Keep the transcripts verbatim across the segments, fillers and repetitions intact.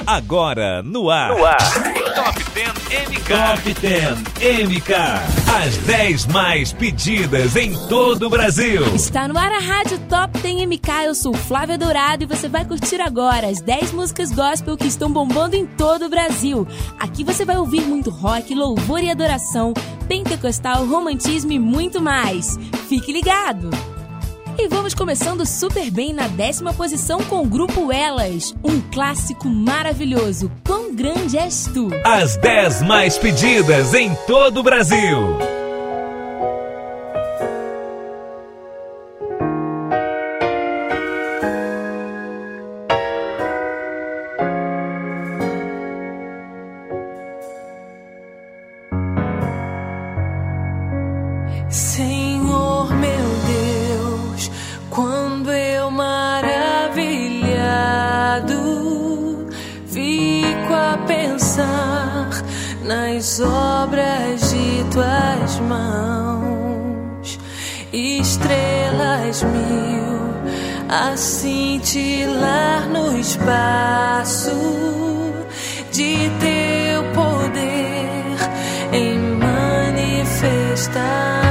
Agora no ar. No ar. Top dez M K. Top dez M K. As dez mais pedidas em todo o Brasil. Está no ar a Rádio Top dez M K. Eu sou Flávia Dourado e você vai curtir agora as dez músicas gospel que estão bombando em todo o Brasil. Aqui você vai ouvir muito rock, louvor e adoração, pentecostal, romantismo e muito mais. Fique ligado! E vamos começando super bem na décima posição com o grupo Elas, um clássico maravilhoso, Quão Grande És Tu. As dez mais pedidas em todo o Brasil. Senhor meu Deus, quando eu maravilhado fico a pensar nas obras de tuas mãos, estrelas mil a cintilar no espaço de teu poder em manifestação.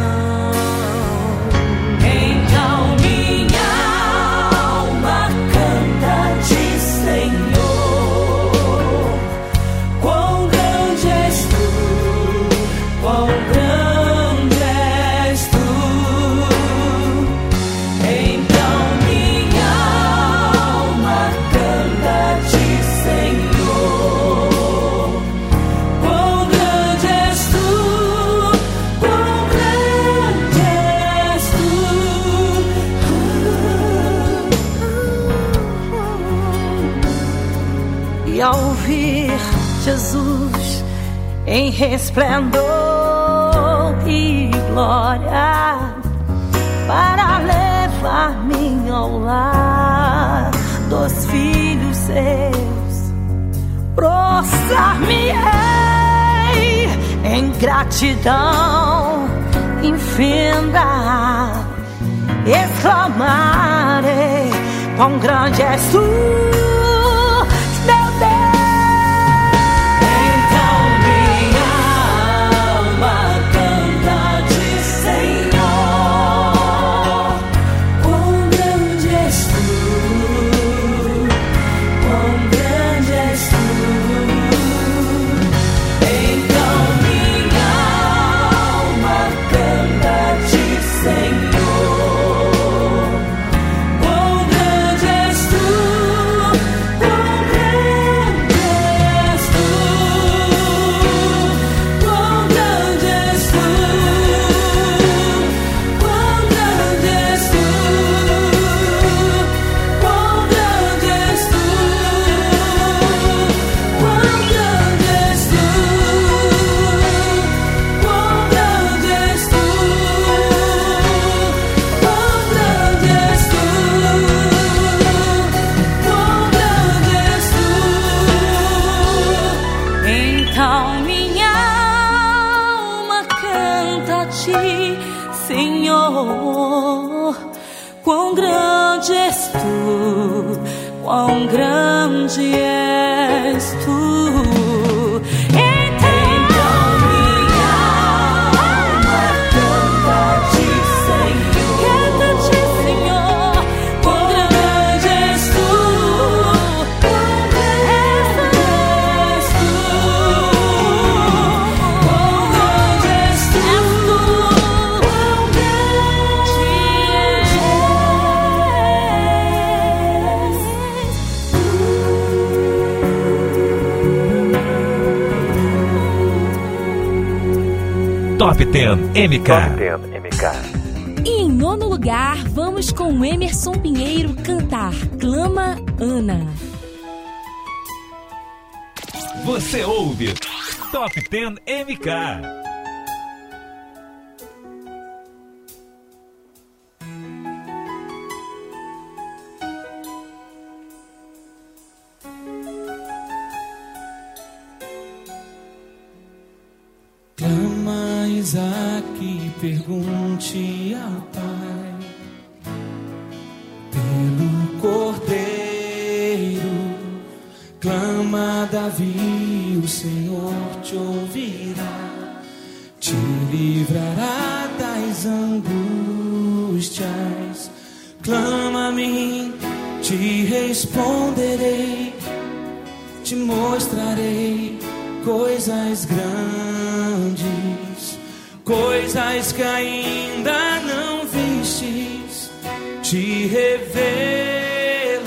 E ao ouvir Jesus em resplendor e glória para levar-me ao lar dos filhos seus, prostrar-me-ei em gratidão infinda, exclamarei: quão grande és tu, meu Deus. Senhor, quão grande és tu, quão grande és tu. Top dez M K. Top dez M K. E em nono lugar, vamos com Emerson Pinheiro cantar Clama Ana. Você ouve Top dez M K. Clama, Isaque, pergunte ao Pai pelo Cordeiro Clama Davi, o Senhor te ouvirá, te livrará das angústias. Clama a mim, te responderei, te mostrarei coisas grandes, coisas que ainda não vistes, te revelarei.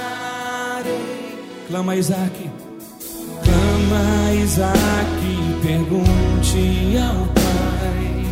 Clama Isaac, clama Isaac, pergunte ao Pai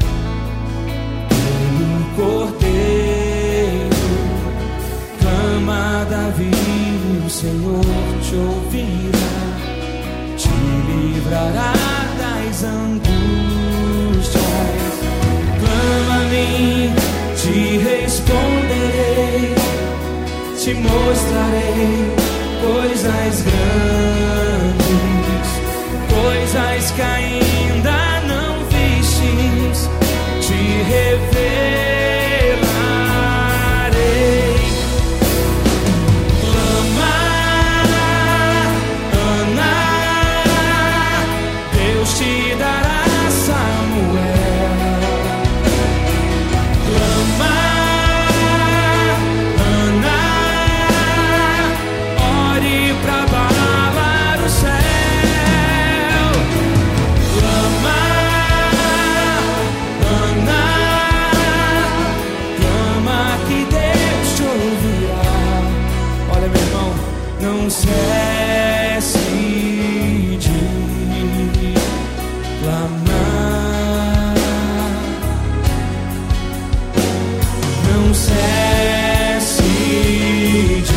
pelo Cordeiro. Clama Davi, o Senhor te ouvirá, te livrará das angústias. Clama a mim, te responderei, te mostrarei coisas grandes, coisas que ainda não vistes, te revelarei. Clama, Ana, Deus te dará Samuel. Clama, Ana, ore pra abalar o céu. Clama, Ana, clama que Deus te ouvirá. Olha, meu irmão, não cesse de clamar, não cesse de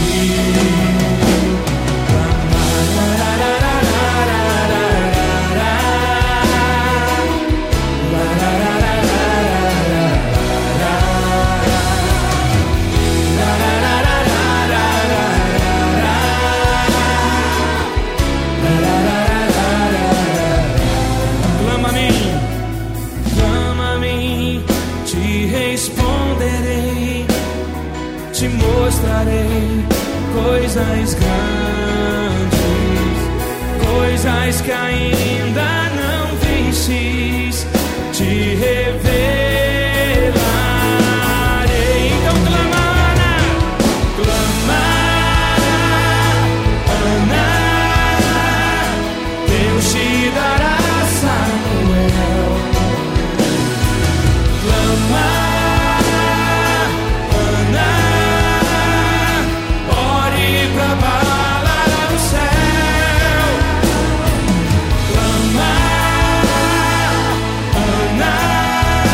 clama a mim, clama a mim, te responderei, te mostrarei coisas grandes, coisas que ainda não vistes, te revelarei. Então clama, Ana, clama, Ana, Deus te dará Samuel. Clama, Ana, ore pra abalar o céu. Clama, Ana,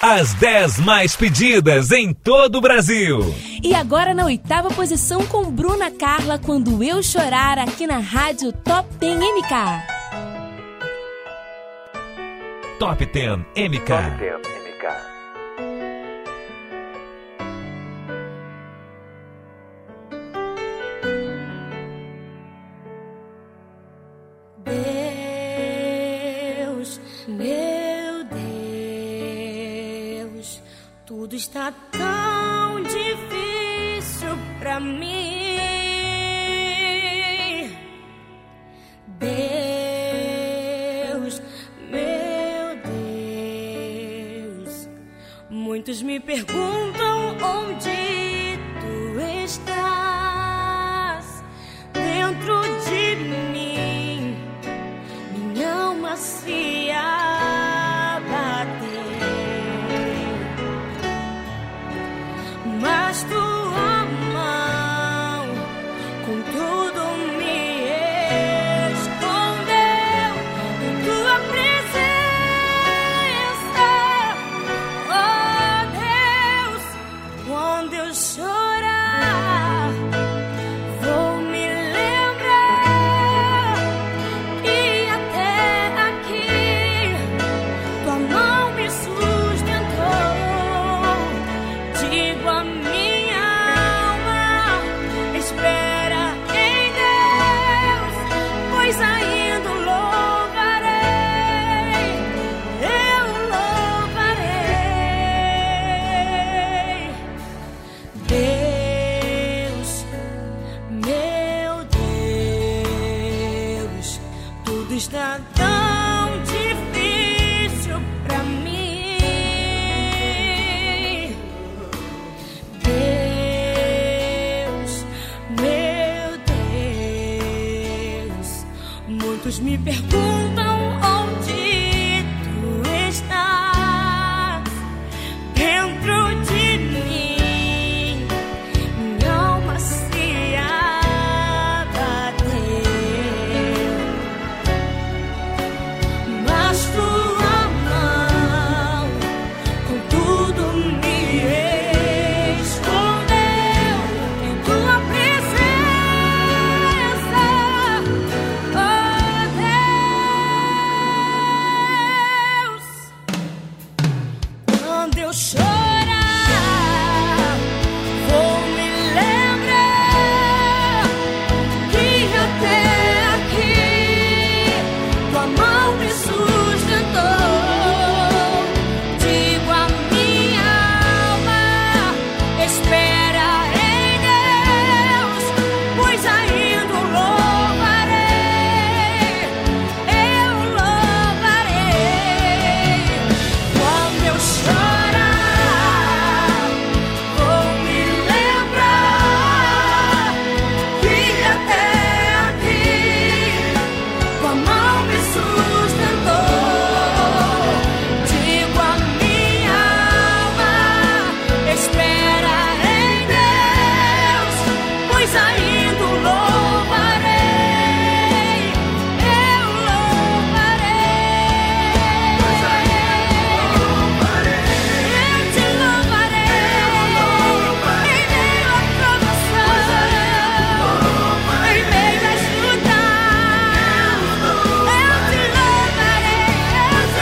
As dez mais pedidas em todo o Brasil. E agora na oitava posição com Bruna Carla, Quando Eu Chorar, aqui na Rádio Top dez M K. Top dez M K. Top dez M K. Deus, meu Deus, tudo está tão difícil pra mim. Deus, meu Deus, muitos me perguntam onde tu estás. Dentro de mim, minha alma se abateu, mas tua mão com tudo me escondeu em tua presença. Oh Deus, quando eu chorar, vou me lembrar que até aqui tua mão me sustentou. Digo a minha alma, espera em Deus, pois ainda o louvarei, eu louvarei. Deus, meu Deus, tudo está tão difícil pra mim. Deus, meu Deus, muitos me perguntam onde tu estás. Dentro de mim, minha alma se abateu, mas tua mão com tudo me escondeu em tua presença. Oh Deus, quando eu chorar, vou me lembrar que até aqui tua mão me sustentou. Digo a minha alma, espera em Deus, pois ainda o louvarei, eu louvarei. Quando eu chorar, vou me lembrar que até aqui tua mão me sustentou. Digo a minha alma, espera em Deus, pois ainda o louvarei, eu louvarei. Pois ainda o louvarei, eu te louvarei, em meio à provação, em meio às lutas, eu te louvarei, eu te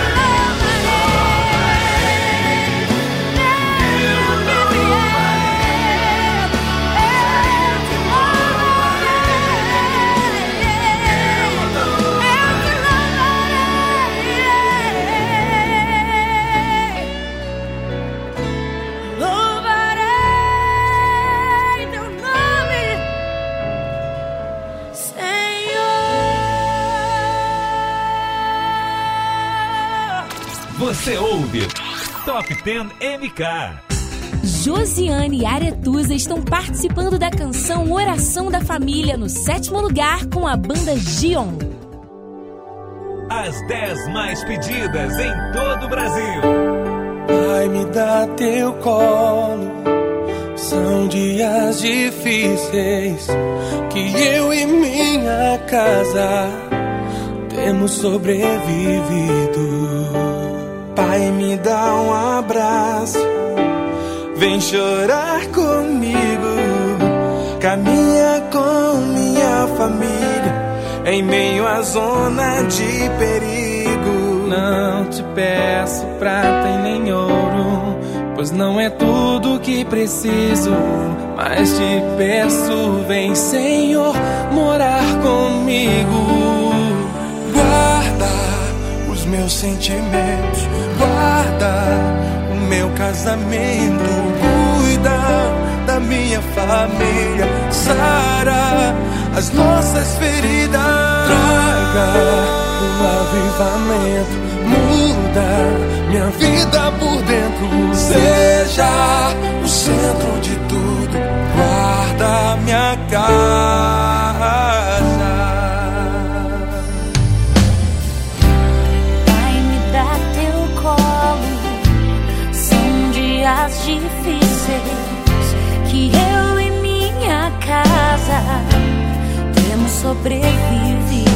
louvarei. Mesmo que vier, eu te louvarei, louvarei teu nome, Senhor. Você ouve Top dez M K. Josiane e Aretusa estão participando da canção Oração da Família no sétimo lugar com a banda Gion. As dez mais pedidas em todo o Brasil. Pai, me dá teu colo. São dias difíceis que eu e minha casa temos sobrevivido. Pai, me dá um abraço. abraço, vem chorar comigo, caminha com minha família em meio à zona de perigo. Não te peço prata e nem ouro, pois não é tudo que preciso, mas te peço, vem Senhor, morar comigo. Guarda os meus sentimentos, guarda o meu casamento, cuida da minha família, sara as nossas feridas, traga o avivamento, muda minha vida por dentro, seja o centro de tudo, guarda minha casa. Vai me dar teu colo, são dias difíceis que eu e minha casa temos sobrevivido.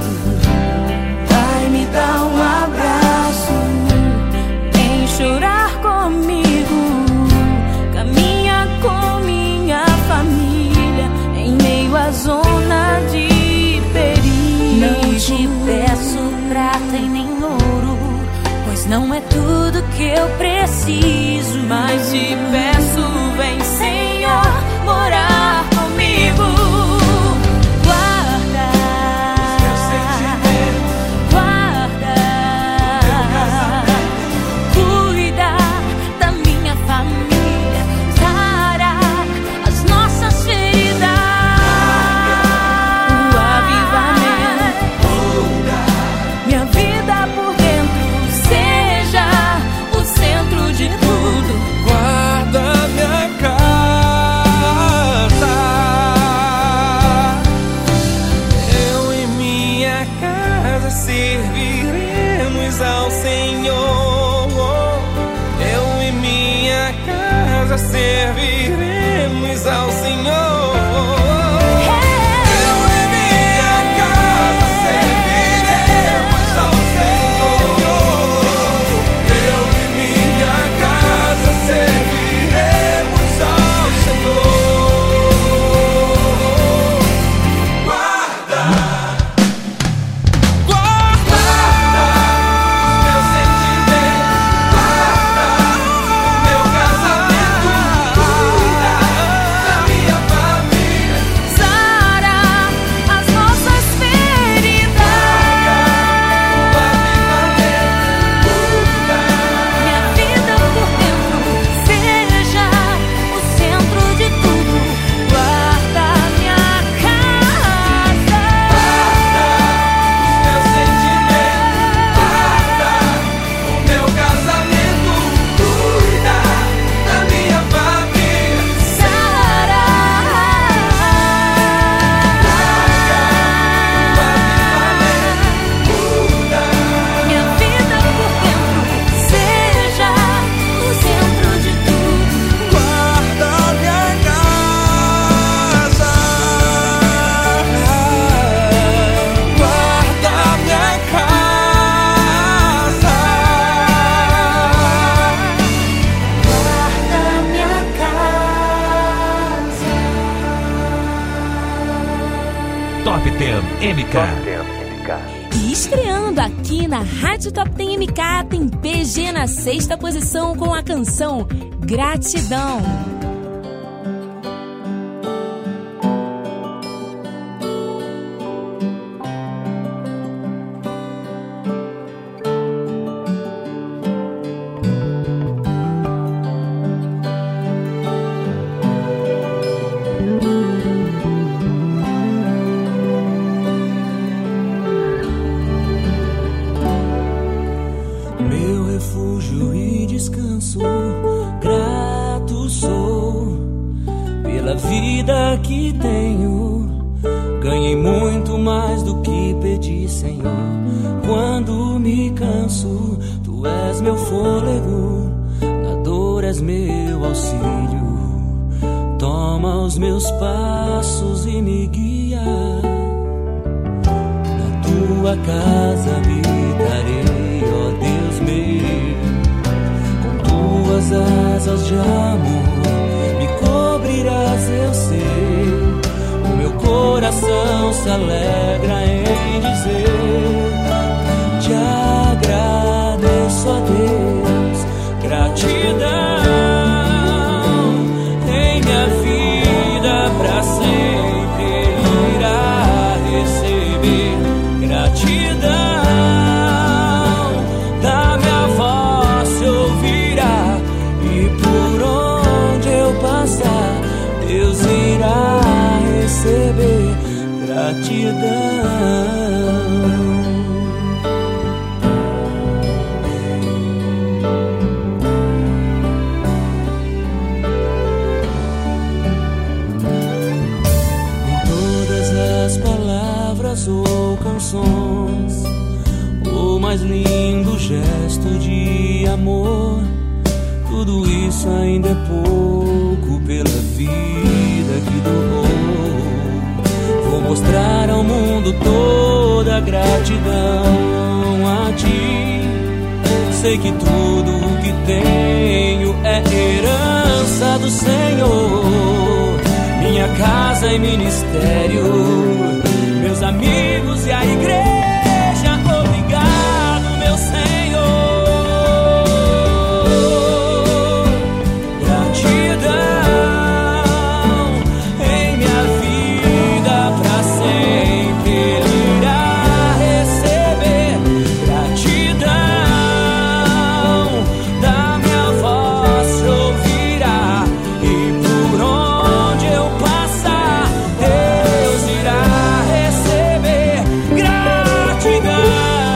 Vai me dar um abraço, vem chorar comigo, caminha com minha família em meio à zona de perigo. Não te peço prata e nem ouro, pois não é tudo que eu preciso, mas te peço, vem Senhor, morar comigo. Serviremos ao Senhor. Top dez M K. E estreando aqui na Rádio Top dez M K tem P G na sexta posição com a canção Gratidão. vida que tenho, ganhei muito mais do que pedi, Senhor. Quando me canso, Tu és meu fôlego, na dor és meu auxílio. Toma os meus passos e me guia, na Tua casa habitarei, ó Deus meu. Com Tua asas de amor me cobrirás, eu sei. O meu coração se alegra em dizer: te agradeço a Deus, gratidão em minha vida pra sempre Ele irá receber. Gratidão da minha voz se ouvirá, e por onde eu passar Deus irá receber. Gratidão. Ou canções, o mais lindo gesto de amor, tudo isso ainda é pouco pela vida que doou. Vou mostrar ao mundo toda a gratidão a ti. Sei que tudo o que tenho é herança do Senhor, minha casa e ministério, meus amigos e a igreja. Obrigado, meu Senhor. Gratidão em minha vida pra sempre Ele irá receber. Gratidão da minha voz se ouvirá, e por onde eu passar Deus irá receber. Gratidão.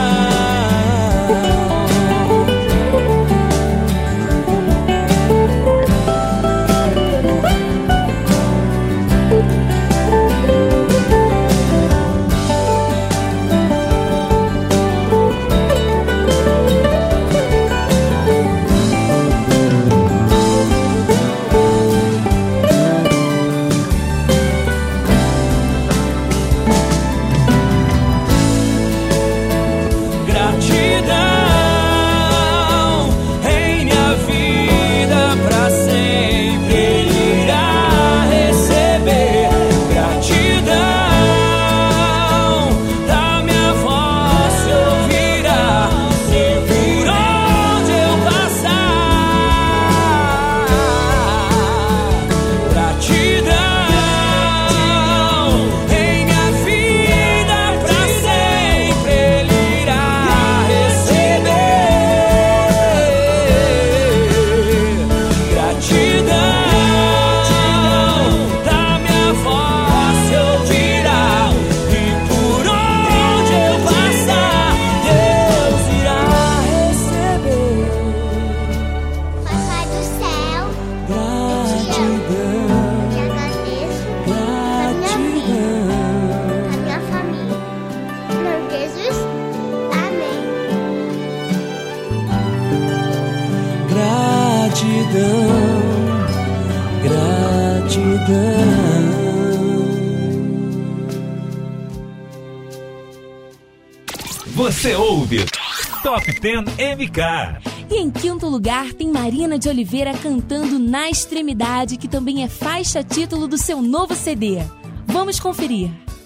Você ouve Top dez M K. E em quinto lugar tem Marina de Oliveira cantando Na Extremidade, que também é faixa título do seu novo C D. Vamos conferir.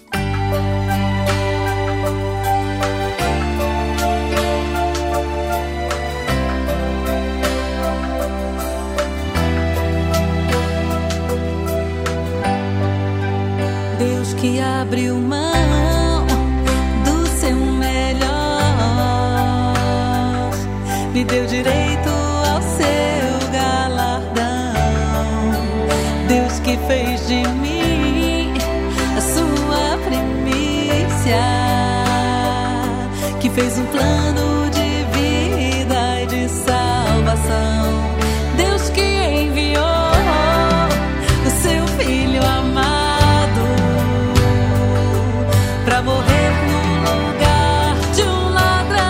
Deus que abriu mão me deu direito ao seu galardão. Deus que fez de mim a sua primícia, que fez um plano de vida e de salvação. Deus que enviou o seu Filho amado pra morrer no lugar de um ladrão.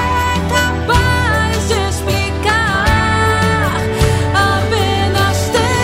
Apenas ter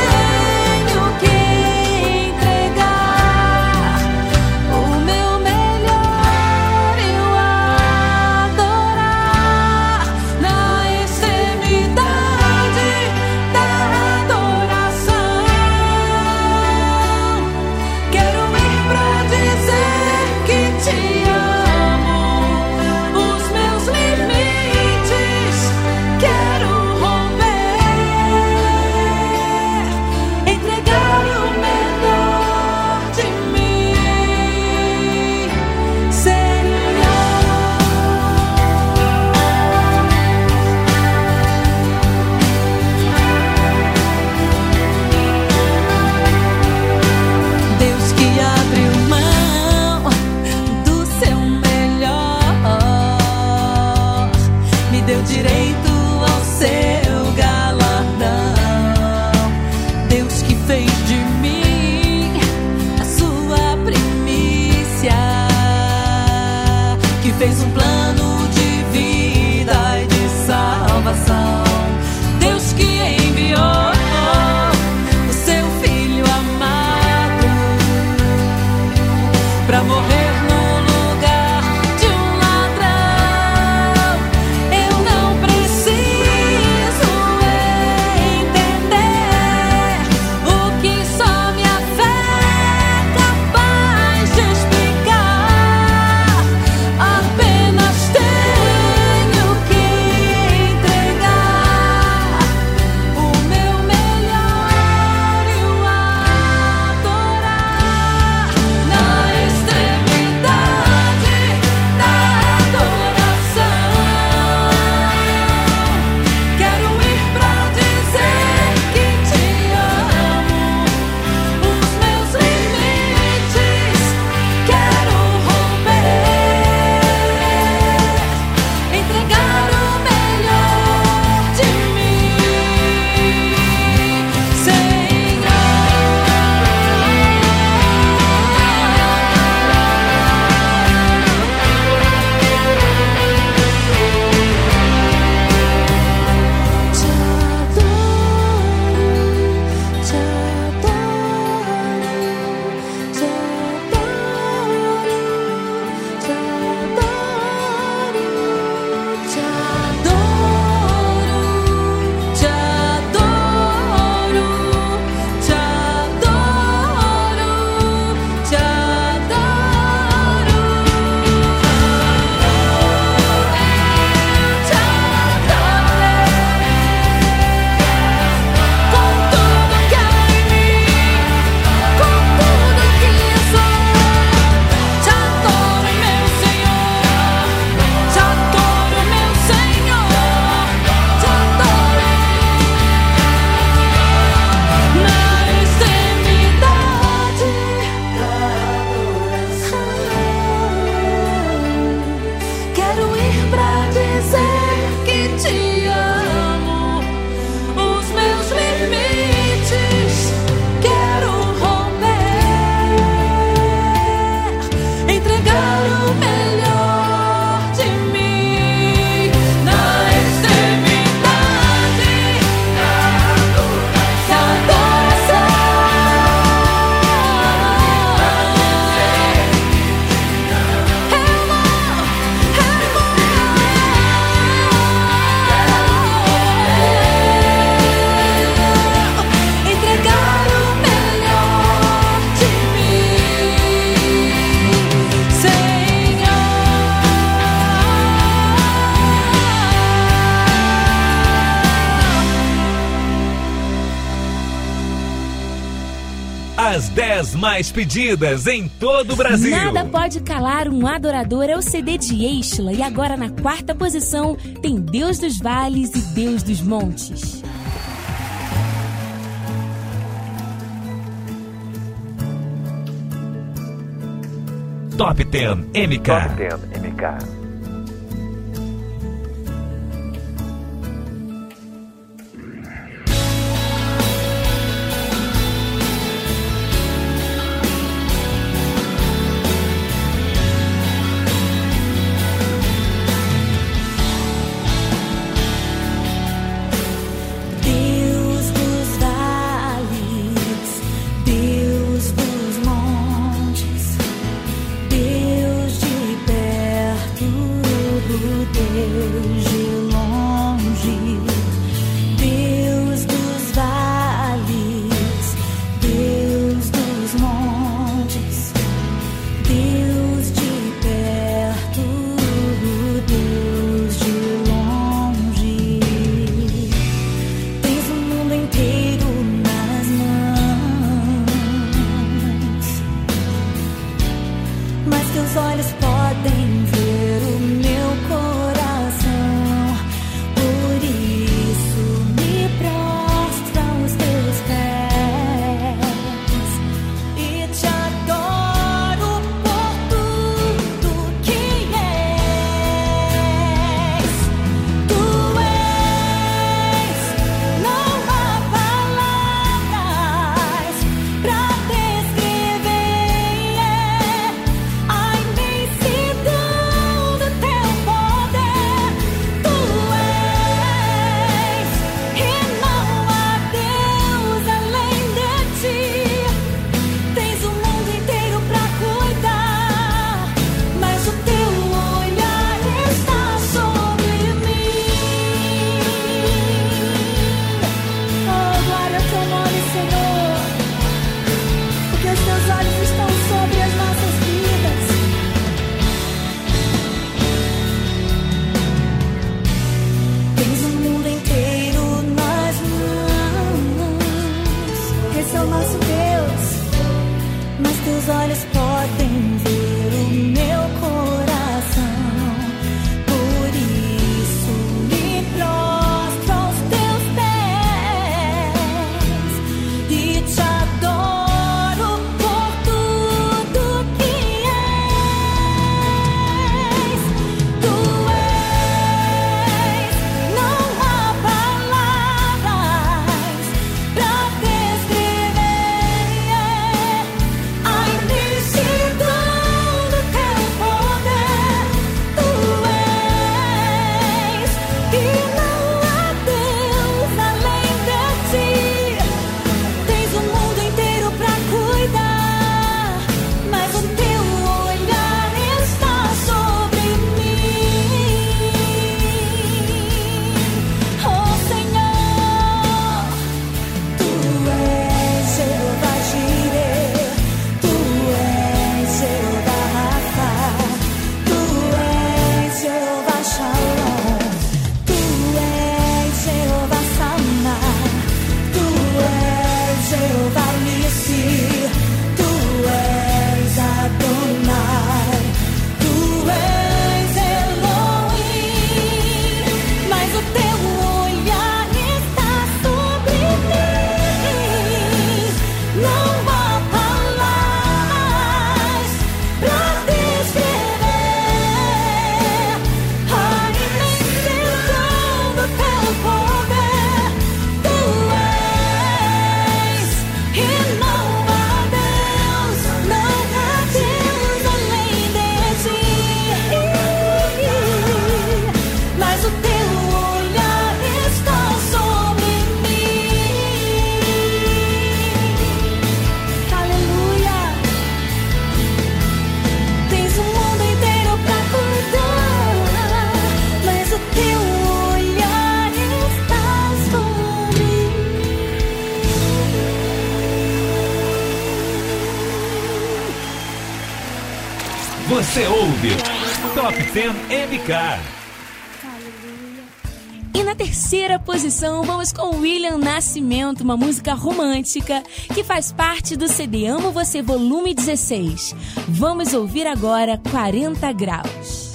as dez mais pedidas em todo o Brasil. Nada pode calar um adorador é o C D de Êxtila. E agora na quarta posição tem Deus dos Vales e Deus dos Montes. Top dez M K. Top dez M K. Você ouve Top dez M K. E na terceira posição, vamos com William Nascimento, uma música romântica que faz parte do C D Amo Você Volume dezesseis. Vamos ouvir agora quarenta graus.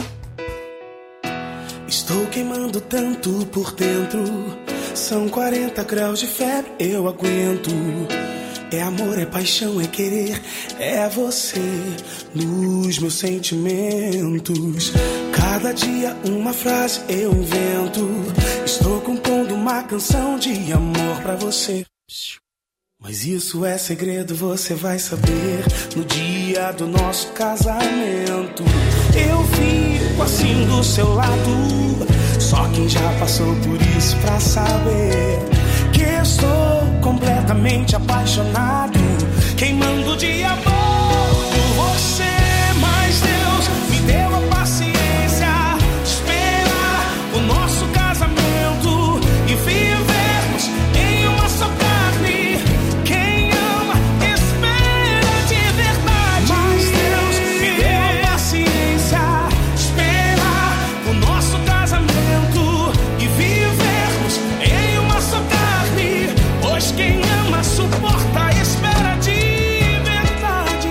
Estou queimando tanto por dentro, são quarenta graus de febre, eu aguento. É amor, é paixão, é querer, é você nos meus sentimentos. Cada dia uma frase eu invento, estou compondo uma canção de amor pra você. Mas isso é segredo, você vai saber no dia do nosso casamento. Eu fico assim do seu lado, só quem já passou por isso pra saber que estou completamente apaixonado, queimando de amor por você. Mas Deus me deu a paciência de esperar o nosso casamento e vivermos em uma só carne. Quem ama espera de verdade. Mas Deus me deu a paciência de esperar o nosso casamento e vivermos em uma só carne. Pois quem ama suporta a espera de verdade.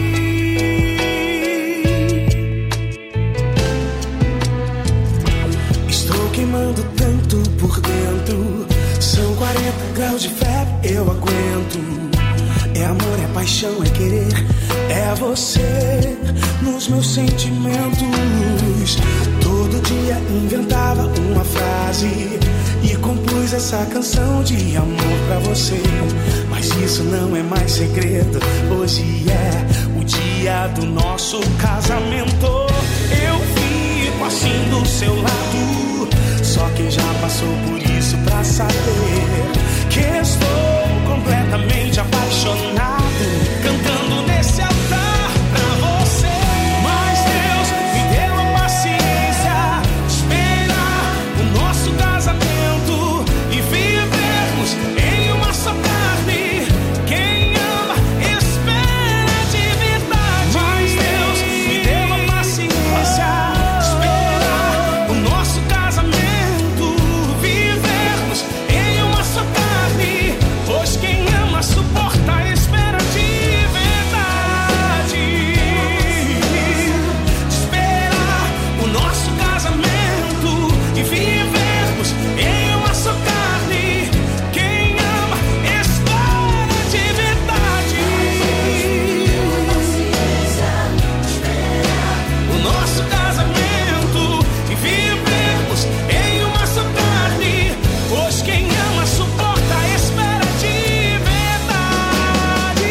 Estou queimando tanto por dentro, são quarenta graus de febre, eu aguento. É amor, é paixão, é querer, é você nos meus sentimentos. Todo dia inventava uma frase e compus essa canção de amor pra você. Mas isso não é mais segredo, hoje é o dia do nosso casamento. Eu fico assim do seu lado, só quem já passou por isso pra saber que estou completamente apaixonado, cantando nesse altar pra você. Mas Deus me deu a paciência de esperar o nosso casamento e vivermos em uma só carne. Quem ama espera de verdade. Mas Deus me deu a paciência de esperar o nosso casamento, vivermos em uma só carne. Pois quem ama suporta a espera de verdade. De esperar o nosso casamento e vivermos em uma só carne. Quem ama espera de verdade. O nosso casamento e vivermos em uma só carne. Pois quem ama suporta a espera de verdade.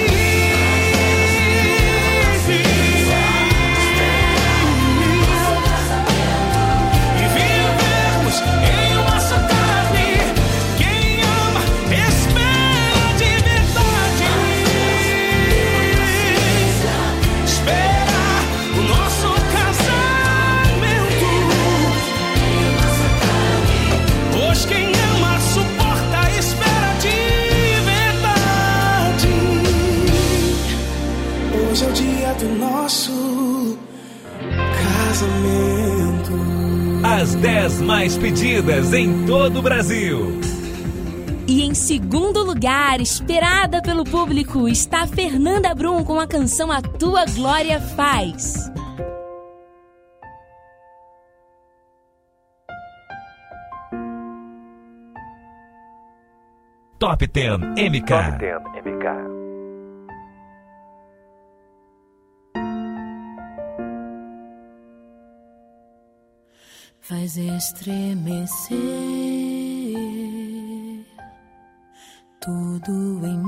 E vivermos em uma só carne. Quem ama espera de verdade. Espera o nosso casamento. Pois quem ama suporta a espera de verdade. Hoje é o dia do nosso casamento. As dez mais pedidas em todo o Brasil. E em segundo lugar, esperada pelo público, está Fernanda Brum com a canção A Tua Glória Faz. Top dez M K. Top dez M K. Faz estremecer tudo em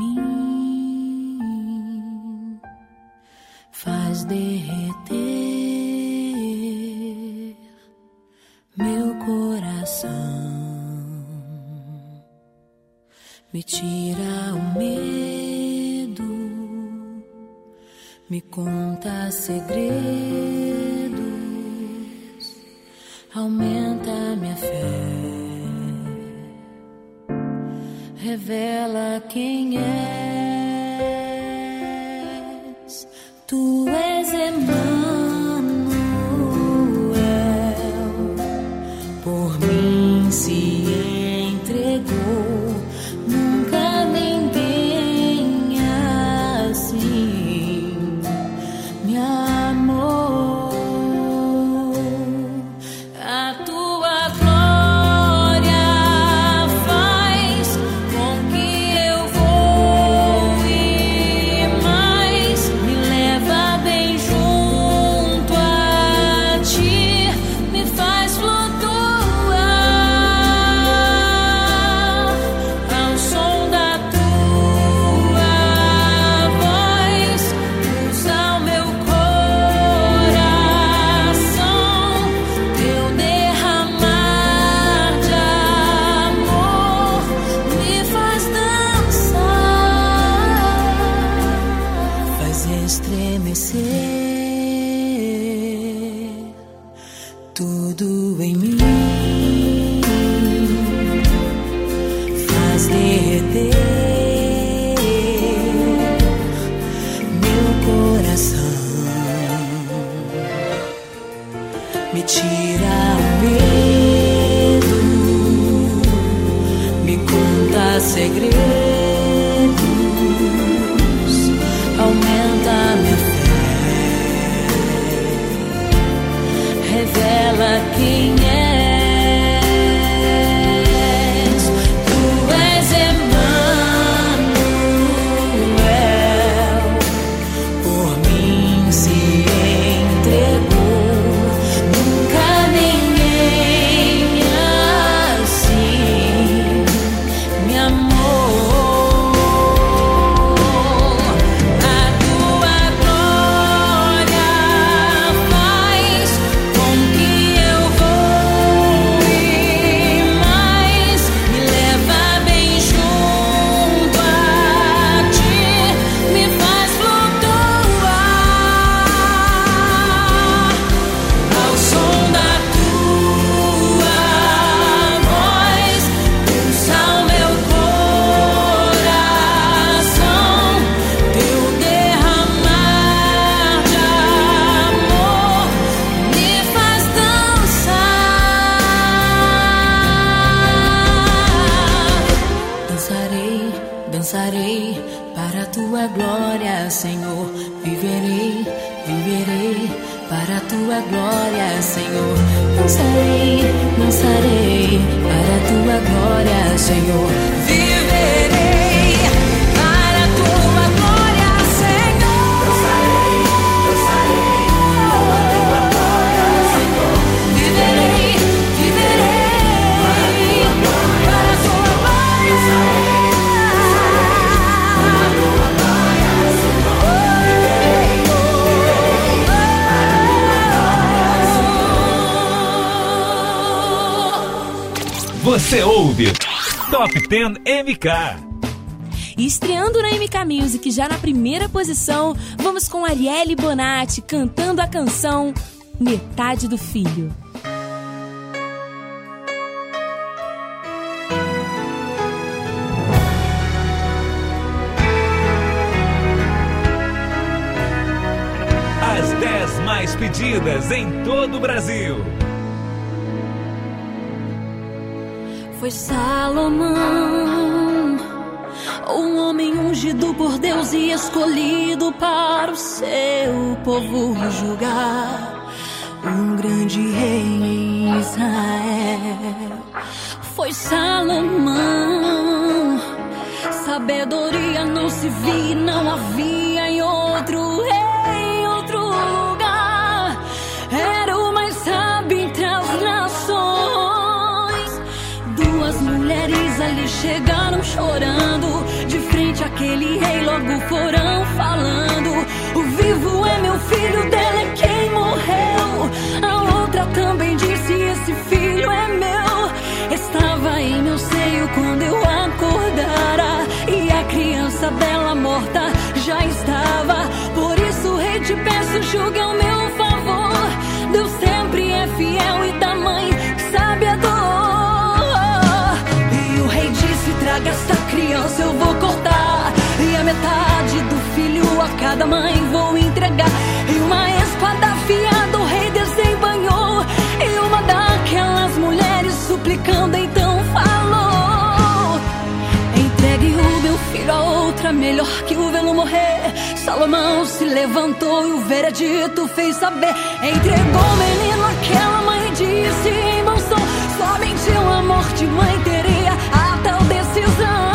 mim, faz derreter meu coração, me tira o medo, me conta segredos, aumenta minha fé, revela quem és. Tu és Emmanuel, por mim se estremecer, tudo em mim faz derreter meu coração, me tira o medo, me conta segredos, aumenta minha fé, revela quem és. Tu és Emmanuel, por mim se entregou, nunca ninguém assim me amou. Dançarei para a tua glória, Senhor. Viverei, viverei para a tua glória, Senhor. Dançarei, dançarei para a tua glória, Senhor. Viverei para a tua glória, Senhor. Dançarei, dançarei para a tua glória, Senhor. Viverei, viverei para a tua glória, Senhor. Você ouve Top dez M K. E estreando na M K Music já na primeira posição, vamos com Arielle Bonatti cantando a canção Metade do Filho. As dez mais pedidas em todo o Brasil. Foi Salomão, um homem ungido por Deus e escolhido para o seu povo julgar, um grande rei em Israel. Foi Salomão, sabedoria não se via, não havia em outro rei, em outro lugar. Era o mais sábio entre as nações. Duas mulheres ali chegaram chorando, de frente àquele rei logo foram falando: o vivo é meu filho, dele é quem morreu. A outra também disse: esse filho é meu. Estava em meu seio quando eu acordara, e a criança dela morta já estava. Por isso, rei, te peço, julgue ao meu favor. Deus sempre é fiel e tamanho sabe a dor. E o rei disse: traga esta criança, eu vou cortar, e a metade do filho a cada mãe vou entregar. E uma espada afiada o rei desembanhou, e uma daquelas mulheres suplicando então falou: entregue o meu filho a outra, melhor que o vê-lo morrer. Salomão se levantou e o veredito fez saber. Entregou o menino àquela mãe e disse em bom som: somente uma morte mãe teria a tal decisão.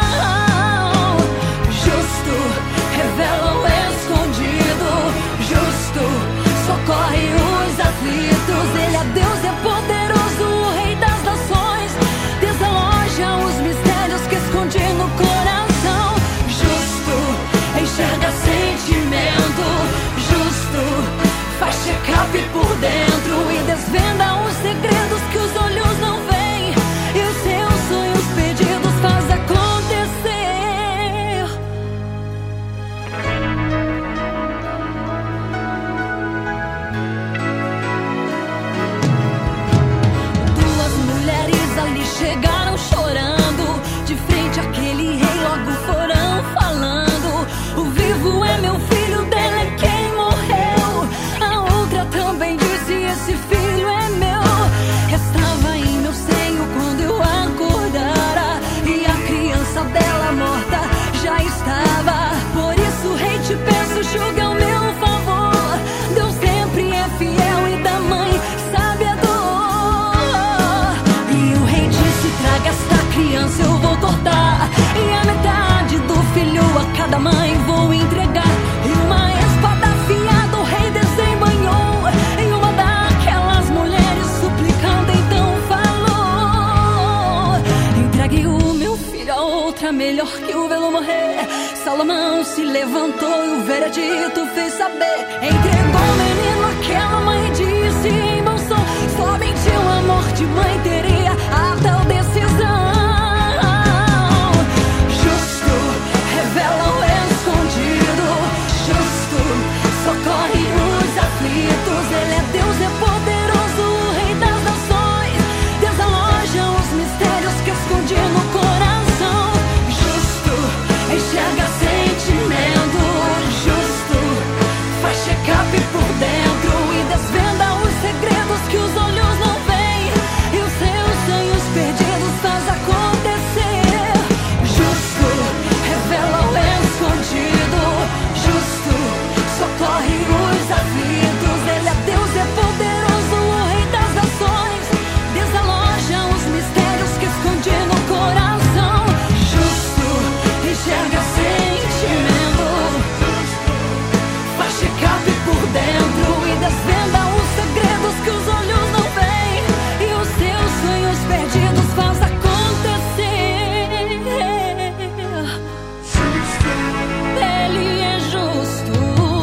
Justo revela o escondido, justo socorre os aflitos. Ele é Deus, é poderoso, o rei das nações, desaloja os mistérios que esconde no coração. Justo enxerga sentimento, justo faz check-up por dentro e desvenda os segredos que os olhos não veem. E o Espírito fez saber. Entregou o menino àquela mãe e disse em bom som: somente o amor de mãe teria a tal decisão. Justo revela o escondido, justo socorre os aflitos. Ele é Deus, é poderoso, o Rei das nações. Desaloja os mistérios que escondi no coração. Justo enxerga sentimento, justo faz check-up por dentro e desvenda os segredos que os olhos não veem e os seus sonhos perdidos faz acontecer. Justo revela o escondido, justo socorre os aflitos. Ele é Deus, é poderoso, o Rei das nações. Desaloja os mistérios que escondi no coração. Justo enxerga sentimento, faz check-up por dentro e desvenda os segredos que os olhos não veem e os seus sonhos perdidos faz acontecer. Ele é justo.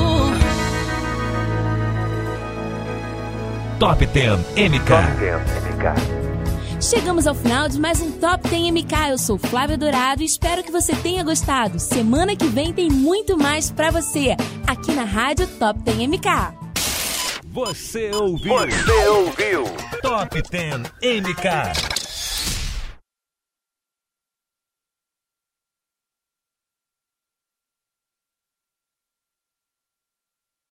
Top dez M K. Top dez M K. Chegamos ao final de mais um Top dez M K. Eu sou Flávia Dourado e espero que você tenha gostado. Semana que vem tem muito mais pra você, aqui na Rádio Top dez M K. Você ouviu? Você ouviu? Top dez M K.